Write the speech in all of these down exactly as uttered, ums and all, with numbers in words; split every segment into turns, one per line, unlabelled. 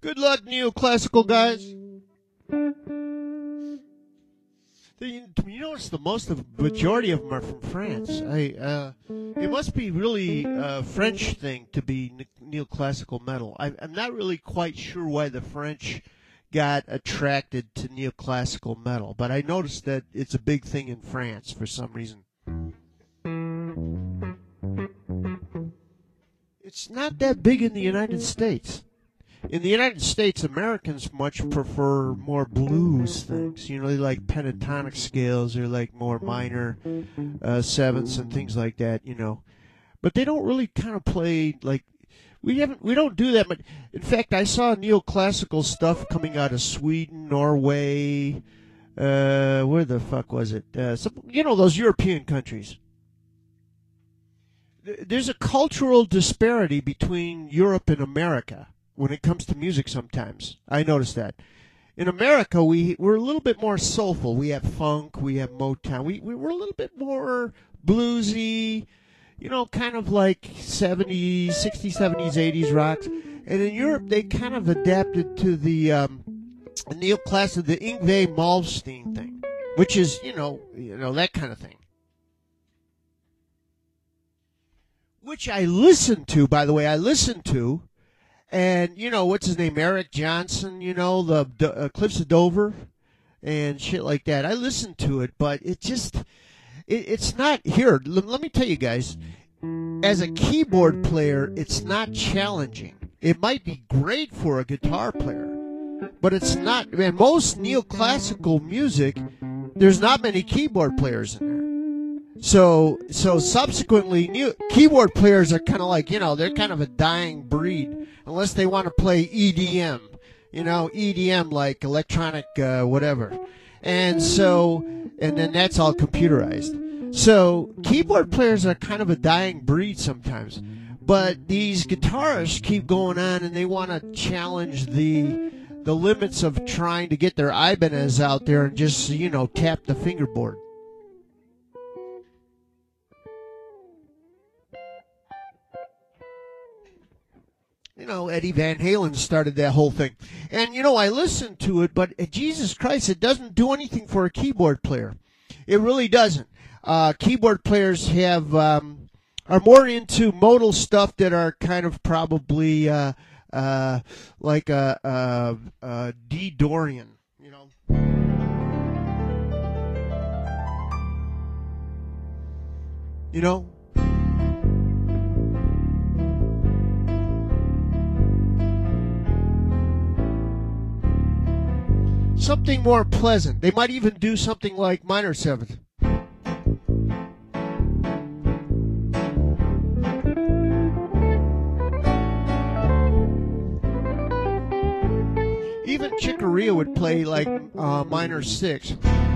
Good luck, neoclassical guys. You notice the most of majority of them are from France. I uh, it must be really a French thing to be neoclassical metal. I, I'm not really quite sure why the French got attracted to neoclassical metal, but I noticed that it's a big thing in France for some reason. It's not that big in the United States. In the United States, Americans much prefer more blues things. You know, they like pentatonic scales or like more minor uh, sevenths and things like that. You know, but they don't really kind of play like we haven't. We don't do that. But in fact, I saw neoclassical stuff coming out of Sweden, Norway. Uh, where the fuck was it? Uh, some, you know, those European countries. There's a cultural disparity between Europe and America when it comes to music sometimes. I notice that. In America, we, we're a little bit more soulful. We have funk, we have Motown. We, we, we're a little bit more bluesy, you know, kind of like seventies, sixties, seventies, eighties rocks. And in Europe, they kind of adapted to the um, neoclassical, the Yngwie Malmsteen thing, which is, you know, you know, that kind of thing. Which I listen to, by the way, I listen to. And, you know, what's his name? Eric Johnson, you know, the, the uh, Cliffs of Dover and shit like that. I listen to it, but it just, it, it's not, here, l- let me tell you guys, as a keyboard player, it's not challenging. It might be great for a guitar player, but it's not, man, most neoclassical music, there's not many keyboard players in there. So, so subsequently, new keyboard players are kind of like, you know, they're kind of a dying breed, unless they want to play E D M, you know, E D M like electronic uh, whatever. And so, and then that's all computerized. So, keyboard players are kind of a dying breed sometimes. But these guitarists keep going on, and they want to challenge the the limits of trying to get their Ibanez out there and just, you know, tap the fingerboard. You know, Eddie Van Halen started that whole thing. And, you know, I listened to it, but uh, Jesus Christ, it doesn't do anything for a keyboard player. It really doesn't. Uh, keyboard players have um, are more into modal stuff that are kind of probably uh, uh, like a, a, a D. Dorian, you know. You know? Something more pleasant. They might even do something like minor seventh. Even Chick Corea would play like uh, minor six.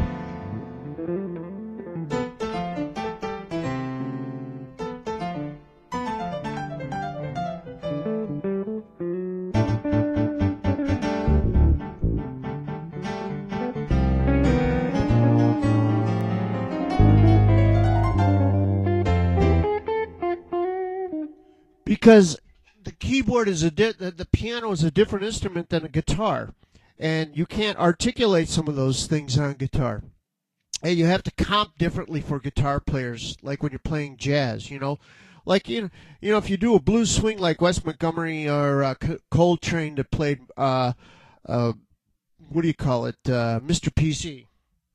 Because the keyboard is a di- the piano is a different instrument than a guitar, and you can't articulate some of those things on guitar. And you have to comp differently for guitar players, like when you're playing jazz. You know, like you know, you know, if you do a blues swing like Wes Montgomery or uh, Coltrane that played, uh, uh, what do you call it, uh, Mister P C.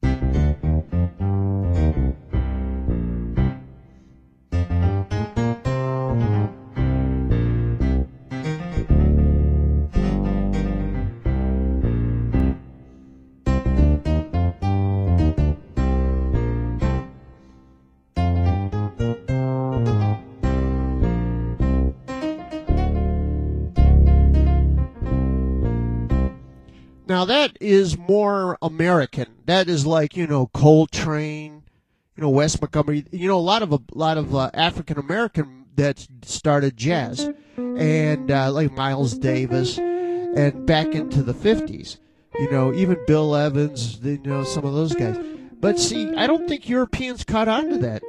Now that is more American. That is like, you know, Coltrane, you know, Wes Montgomery. You know, a lot of a lot of uh, African American that started jazz, and uh, like Miles Davis, and back into the fifties. You know, even Bill Evans. You know, some of those guys. But see, I don't think Europeans caught on to that.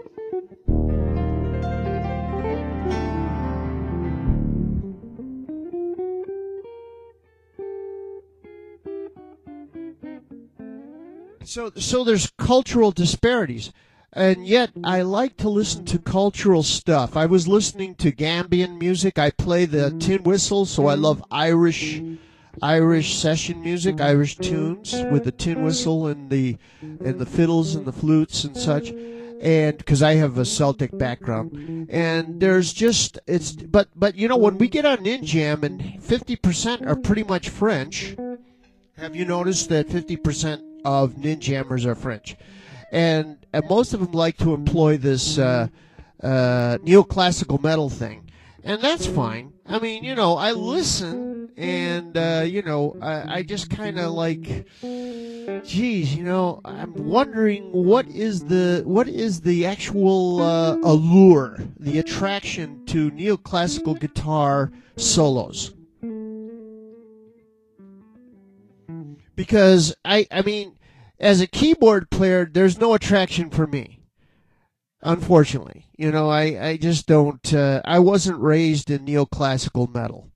So, so there's cultural disparities, and yet I like to listen to cultural stuff. I was listening to Gambian music. I play the tin whistle, so I love Irish, Irish session music, Irish tunes with the tin whistle and the and the fiddles and the flutes and such. And because I have a Celtic background, and there's just it's but but you know when we get on Ninjam and fifty percent are pretty much French. Have you noticed that fifty percent of Ninjammers are French? And, and most of them like to employ this uh, uh, neoclassical metal thing. And that's fine. I mean, you know, I listen, and, uh, you know, I, I just kind of like, geez, you know, I'm wondering what is the what is the actual uh, allure, the attraction to neoclassical guitar solos. Because, I, I mean, as a keyboard player, there's no attraction for me, unfortunately. You know, I, I just don't, uh, I wasn't raised in neoclassical metal.